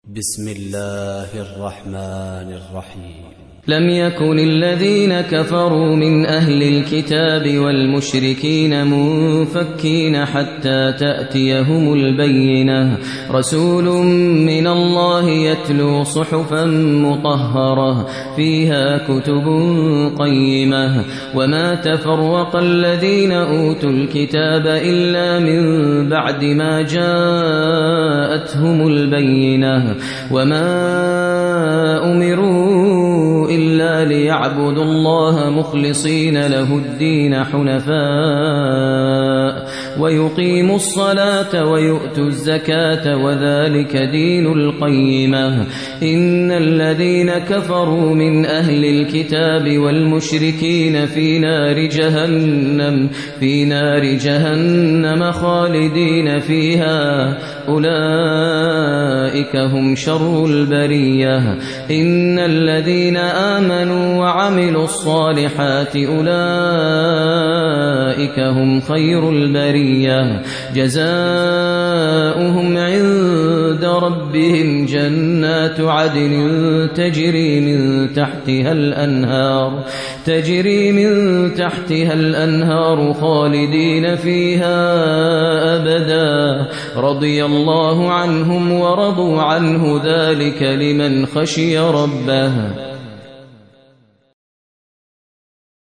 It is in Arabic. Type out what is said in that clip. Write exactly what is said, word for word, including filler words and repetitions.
بسم الله الرحمن الرحيم. لم يكن الذين كفروا من أهل الكتاب والمشركين منفكين حتى تأتيهم البينة، رسول من الله يتلو صحفا مطهرة فيها كتب قيمة، وما تفرق الذين أوتوا الكتاب إلا من بعد ما جاءتهم البينة، وما أمروا إلا ليعبدوا الله مخلصين له الدين حنفاء ويقيموا الصلاة ويؤتوا الزكاة وذلك دين القيمة. إن الذين كفروا من أهل الكتاب والمشركين في نار جهنم في نار جهنم خالدين فيها، أولئك هم شر البرية. إن الذين آمنوا وعملوا الصالحات أولئك هم خير البرية، جزاؤهم عند ربهم جنات عدن تجري من تحتها الأنهار تجري من تحتها الأنهار خالدين فيها أبدا، رضي الله عنهم ورضوا عنه، ذلك لمن خشي ربه.